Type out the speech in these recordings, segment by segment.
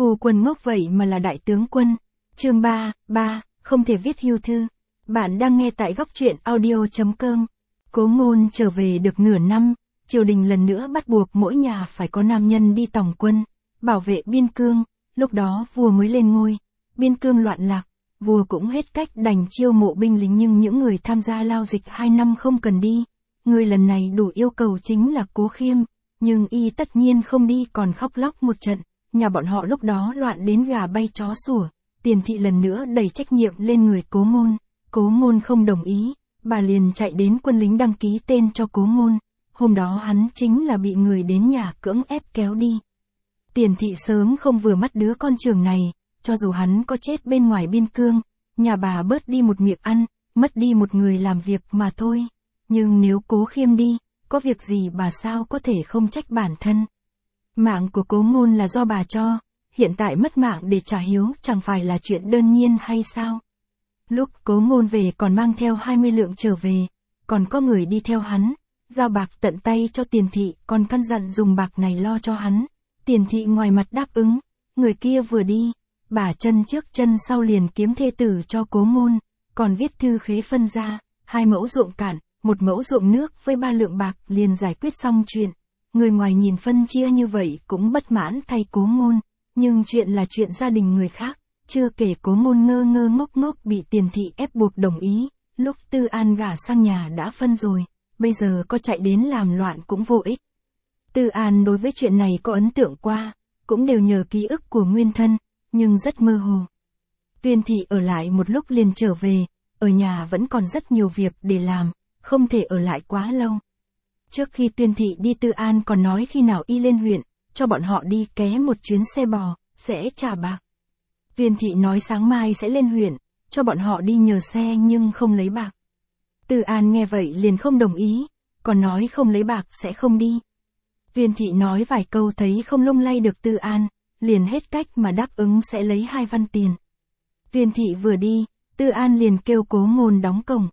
Phu quân ngốc vậy mà là đại tướng quân. Chương 3, không thể viết hưu thư. Bạn đang nghe tại góc truyện audio.com. Cố Ngôn trở về được nửa năm, triều đình lần nữa bắt buộc mỗi nhà phải có nam nhân đi tòng quân, bảo vệ biên cương. Lúc đó vua mới lên ngôi, biên cương loạn lạc, vua cũng hết cách đành chiêu mộ binh lính, nhưng những người tham gia lao dịch 2 năm không cần đi. Người lần này đủ yêu cầu chính là Cố Khiêm, nhưng y tất nhiên không đi, còn khóc lóc một trận. Nhà bọn họ lúc đó loạn đến gà bay chó sủa. Tiền thị lần nữa đẩy trách nhiệm lên người Cố Ngôn. Cố Ngôn không đồng ý, bà liền chạy đến quân lính đăng ký tên cho Cố Ngôn. Hôm đó hắn chính là bị người đến nhà cưỡng ép kéo đi. Tiền thị sớm không vừa mắt đứa con trưởng này, cho dù hắn có chết bên ngoài biên cương, nhà bà bớt đi một miệng ăn, mất đi một người làm việc mà thôi. Nhưng nếu Cố Khiêm đi, có việc gì bà sao có thể không trách bản thân. Mạng của Cố Ngôn là do bà cho, hiện tại mất mạng để trả hiếu chẳng phải là chuyện đơn nhiên hay sao? Lúc Cố Ngôn về còn mang theo 20 lượng trở về, còn có người đi theo hắn, giao bạc tận tay cho Tiền thị, còn căn dặn dùng bạc này lo cho hắn. Tiền thị ngoài mặt đáp ứng, người kia vừa đi, bà chân trước chân sau liền kiếm thê tử cho Cố Ngôn, còn viết thư khế phân ra, 2 mẫu ruộng cạn, 1 mẫu ruộng nước với 3 lượng bạc liền giải quyết xong chuyện. Người ngoài nhìn phân chia như vậy cũng bất mãn thay Cố Ngôn, nhưng chuyện là chuyện gia đình người khác, chưa kể Cố Ngôn ngơ ngơ ngốc ngốc bị Tiền thị ép buộc đồng ý, lúc Tư An gả sang nhà đã phân rồi, bây giờ có chạy đến làm loạn cũng vô ích. Tư An đối với chuyện này có ấn tượng qua, cũng đều nhờ ký ức của nguyên thân, nhưng rất mơ hồ. Tuyên thị ở lại một lúc liền trở về, ở nhà vẫn còn rất nhiều việc để làm, không thể ở lại quá lâu. Trước khi Tuyên thị đi, Tư An còn nói khi nào y lên huyện, cho bọn họ đi ké một chuyến xe bò, sẽ trả bạc. Tuyên thị nói sáng mai sẽ lên huyện, cho bọn họ đi nhờ xe nhưng không lấy bạc. Tư An nghe vậy liền không đồng ý, còn nói không lấy bạc sẽ không đi. Tuyên thị nói vài câu thấy không lung lay được Tư An, liền hết cách mà đáp ứng sẽ lấy 2 văn tiền. Tuyên thị vừa đi, Tư An liền kêu Cố Ngôn đóng cổng.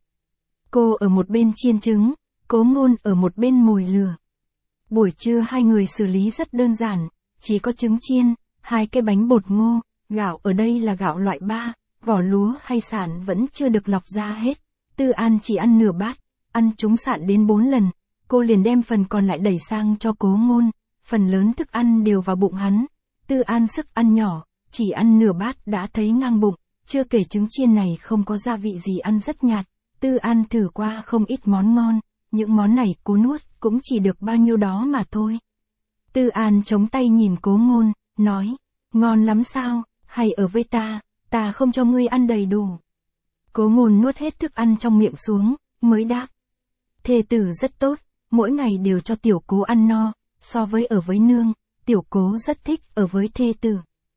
Cô ở một bên chiên trứng, Cố Ngôn ở một bên mồi lửa. Buổi trưa hai người xử lý rất đơn giản, chỉ có trứng chiên, 2 cái bánh bột ngô, gạo ở đây là gạo loại 3, vỏ lúa hay sạn vẫn chưa được lọc ra hết. Tư An chỉ ăn nửa bát, ăn chúng sạn đến 4 lần, cô liền đem phần còn lại đẩy sang cho Cố Ngôn, phần lớn thức ăn đều vào bụng hắn. Tư An sức ăn nhỏ, chỉ ăn nửa bát đã thấy ngang bụng, chưa kể trứng chiên này không có gia vị gì, ăn rất nhạt. Tư An thử qua không ít món ngon, những món này cô nuốt cũng chỉ được bao nhiêu đó mà thôi. Tư An chống tay nhìn Cố Ngôn, nói, ngon lắm sao, hay ở với ta không cho ngươi ăn đầy đủ. Cố Ngôn nuốt hết thức ăn trong miệng xuống, mới đáp. Thê tử rất tốt, mỗi ngày đều cho tiểu Cố ăn no, so với ở với nương, tiểu Cố rất thích ở với thê tử.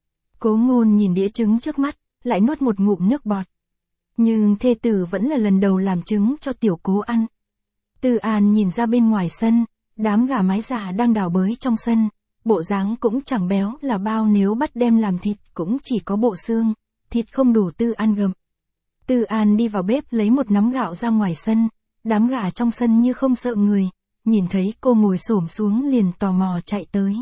Cố Ngôn nhìn đĩa trứng trước mắt, lại nuốt một ngụm nước bọt. Nhưng thê tử vẫn là lần đầu làm trứng cho tiểu Cố ăn. Tư An nhìn ra bên ngoài sân, đám gà mái già đang đào bới trong sân, bộ dáng cũng chẳng béo là bao, nếu bắt đem làm thịt cũng chỉ có bộ xương, thịt không đủ Tư An gặm. Tư An đi vào bếp lấy một nắm gạo ra ngoài sân, đám gà trong sân như không sợ người, nhìn thấy cô ngồi xổm xuống liền tò mò chạy tới.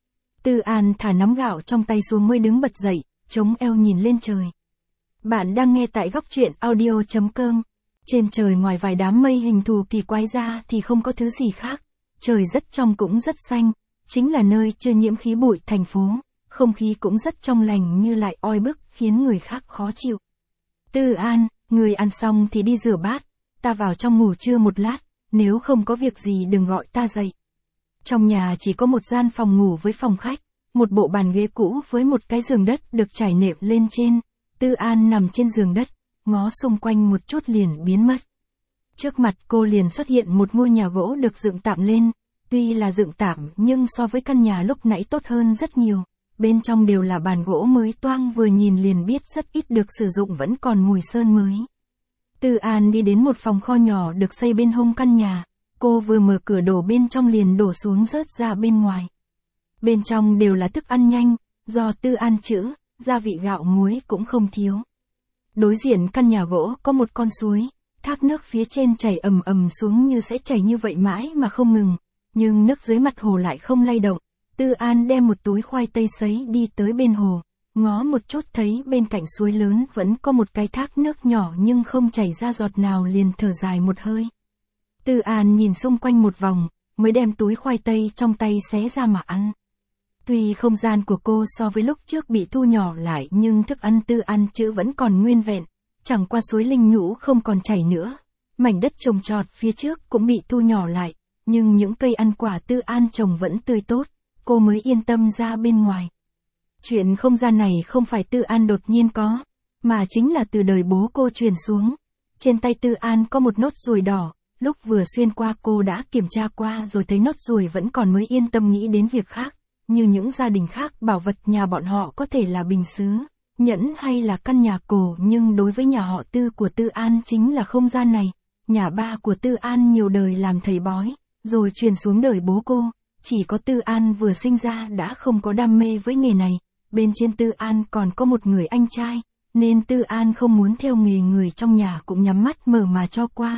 Tư An thả nắm gạo trong tay xuống mới đứng bật dậy, chống eo nhìn lên trời. Bạn đang nghe tại góc truyện audio.com. Trên trời ngoài vài đám mây hình thù kỳ quái ra thì không có thứ gì khác. Trời rất trong cũng rất xanh, chính là nơi chưa nhiễm khí bụi thành phố, không khí cũng rất trong lành như lại oi bức khiến người khác khó chịu. Tư An, người ăn xong thì đi rửa bát, ta vào trong ngủ trưa một lát, nếu không có việc gì đừng gọi ta dậy. Trong nhà chỉ có một gian phòng ngủ với phòng khách, một bộ bàn ghế cũ với một cái giường đất được trải nệm lên trên. Tư An nằm trên giường đất, ngó xung quanh một chút liền biến mất. Trước mặt cô liền xuất hiện một ngôi nhà gỗ được dựng tạm lên, tuy là dựng tạm nhưng so với căn nhà lúc nãy tốt hơn rất nhiều. Bên trong đều là bàn gỗ mới toang, vừa nhìn liền biết rất ít được sử dụng, vẫn còn mùi sơn mới. Tư An đi đến một phòng kho nhỏ được xây bên hông căn nhà, cô vừa mở cửa đổ bên trong liền đổ xuống rớt ra bên ngoài. Bên trong đều là thức ăn nhanh, do Tư An chữ, gia vị gạo muối cũng không thiếu. Đối diện căn nhà gỗ có một con suối, thác nước phía trên chảy ầm ầm xuống như sẽ chảy như vậy mãi mà không ngừng, nhưng nước dưới mặt hồ lại không lay động. Tư An đem một túi khoai tây sấy đi tới bên hồ, ngó một chút thấy bên cạnh suối lớn vẫn có một cái thác nước nhỏ nhưng không chảy ra giọt nào liền thở dài một hơi. Tư An nhìn xung quanh một vòng, mới đem túi khoai tây trong tay xé ra mà ăn. Tuy không gian của cô so với lúc trước bị thu nhỏ lại nhưng thức ăn Tư An chữ vẫn còn nguyên vẹn, chẳng qua suối linh nhũ không còn chảy nữa. Mảnh đất trồng trọt phía trước cũng bị thu nhỏ lại, nhưng những cây ăn quả Tư An trồng vẫn tươi tốt, cô mới yên tâm ra bên ngoài. Chuyện không gian này không phải Tư An đột nhiên có, mà chính là từ đời bố cô truyền xuống. Trên tay Tư An có một nốt ruồi đỏ, lúc vừa xuyên qua cô đã kiểm tra qua rồi thấy nốt ruồi vẫn còn mới yên tâm nghĩ đến việc khác. Như những gia đình khác bảo vật nhà bọn họ có thể là bình sứ, nhẫn hay là căn nhà cổ, nhưng đối với nhà họ Tư của Tư An chính là không gian này. Nhà ba của Tư An nhiều đời làm thầy bói, rồi truyền xuống đời bố cô, chỉ có Tư An vừa sinh ra đã không có đam mê với nghề này, bên trên Tư An còn có một người anh trai, nên Tư An không muốn theo nghề người trong nhà cũng nhắm mắt mở mà cho qua.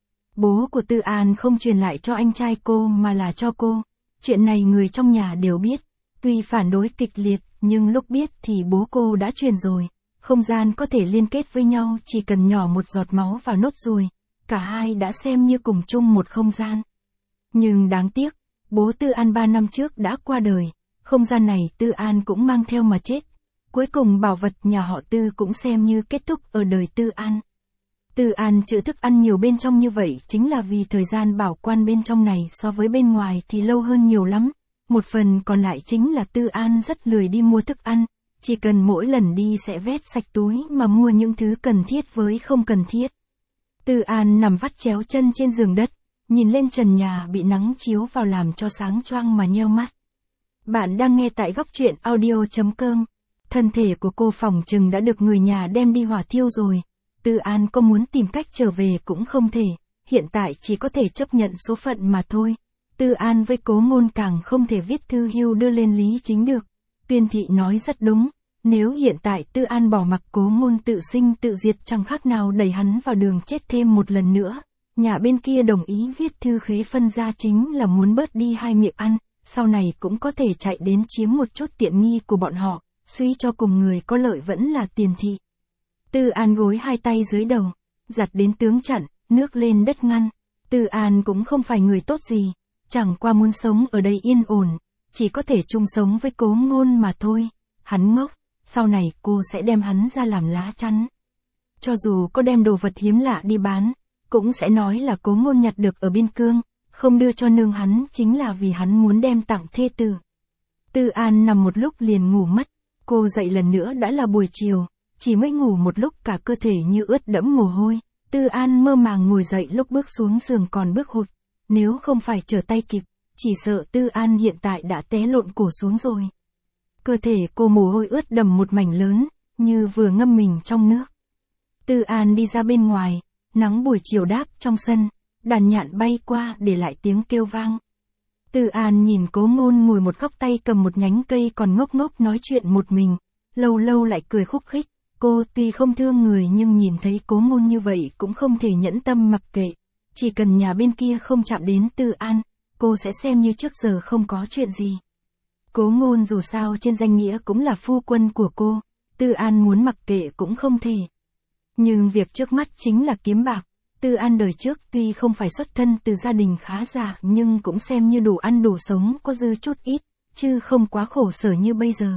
Bố của Tư An không truyền lại cho anh trai cô mà là cho cô, chuyện này người trong nhà đều biết, tuy phản đối kịch liệt nhưng lúc biết thì bố cô đã truyền rồi, không gian có thể liên kết với nhau chỉ cần nhỏ một giọt máu vào nốt ruồi, cả hai đã xem như cùng chung một không gian. Nhưng đáng tiếc, bố Tư An 3 năm trước đã qua đời, không gian này Tư An cũng mang theo mà chết. Cuối cùng bảo vật nhà họ Tư cũng xem như kết thúc ở đời Tư An. Tư An trữ thức ăn nhiều bên trong như vậy chính là vì thời gian bảo quản bên trong này so với bên ngoài thì lâu hơn nhiều lắm. Một phần còn lại chính là Tư An rất lười đi mua thức ăn, chỉ cần mỗi lần đi sẽ vét sạch túi mà mua những thứ cần thiết với không cần thiết. Tư An nằm vắt chéo chân trên giường đất, nhìn lên trần nhà bị nắng chiếu vào làm cho sáng choang mà nheo mắt. Bạn đang nghe tại góc truyện audio.com. Thân thể của cô phỏng chừng đã được người nhà đem đi hỏa thiêu rồi. Tư An có muốn tìm cách trở về cũng không thể, hiện tại chỉ có thể chấp nhận số phận mà thôi. Tư An với Cố Ngôn càng không thể viết thư hưu đưa lên Lý Chính được. Tuyên Thị nói rất đúng, nếu hiện tại Tư An bỏ mặc Cố Ngôn tự sinh tự diệt chẳng khác nào đẩy hắn vào đường chết thêm một lần nữa. Nhà bên kia đồng ý viết thư khế phân ra chính là muốn bớt đi hai miệng ăn, sau này cũng có thể chạy đến chiếm một chút tiện nghi của bọn họ, suy cho cùng người có lợi vẫn là Tiền Thị. Tư An gối hai tay dưới đầu, giặt đến tướng chặn, nước lên đất ngăn. Tư An cũng không phải người tốt gì, chẳng qua muốn sống ở đây yên ổn, chỉ có thể chung sống với Cố Ngôn mà thôi. Hắn ngốc, sau này cô sẽ đem hắn ra làm lá chắn. Cho dù có đem đồ vật hiếm lạ đi bán, cũng sẽ nói là Cố Ngôn nhặt được ở biên cương, không đưa cho nương hắn chính là vì hắn muốn đem tặng thê tử. Tư An nằm một lúc liền ngủ mất, cô dậy lần nữa đã là buổi chiều, chỉ mới ngủ một lúc cả cơ thể như ướt đẫm mồ hôi. Tư An mơ màng ngồi dậy lúc bước xuống giường còn bước hụt, nếu không phải trở tay kịp, chỉ sợ Tư An hiện tại đã té lộn cổ xuống rồi. Cơ thể cô mồ hôi ướt đầm một mảnh lớn, như vừa ngâm mình trong nước. Tư An đi ra bên ngoài, nắng buổi chiều đáp trong sân, đàn nhạn bay qua để lại tiếng kêu vang. Tư An nhìn Cố Ngôn ngồi một góc tay cầm một nhánh cây còn ngốc ngốc nói chuyện một mình, lâu lâu lại cười khúc khích. Cô tuy không thương người nhưng nhìn thấy Cố Ngôn như vậy cũng không thể nhẫn tâm mặc kệ. Chỉ cần nhà bên kia không chạm đến Tư An, cô sẽ xem như trước giờ không có chuyện gì. Cố Ngôn dù sao trên danh nghĩa cũng là phu quân của cô, Tư An muốn mặc kệ cũng không thể. Nhưng việc trước mắt chính là kiếm bạc. Tư An đời trước tuy không phải xuất thân từ gia đình khá giả nhưng cũng xem như đủ ăn đủ sống, có dư chút ít, chứ không quá khổ sở như bây giờ.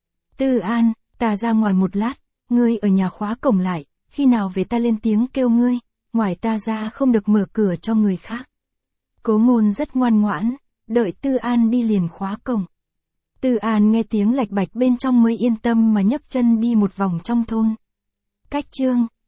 Tư An, ta ra ngoài một lát, ngươi ở nhà khóa cổng lại, khi nào về ta lên tiếng kêu ngươi, ngoài ta ra không được mở cửa cho người khác. Cố Ngôn rất ngoan ngoãn, đợi Tư An đi liền khóa cổng. Tư An nghe tiếng lạch bạch bên trong mới yên tâm mà nhấc chân đi một vòng trong thôn. Cách chương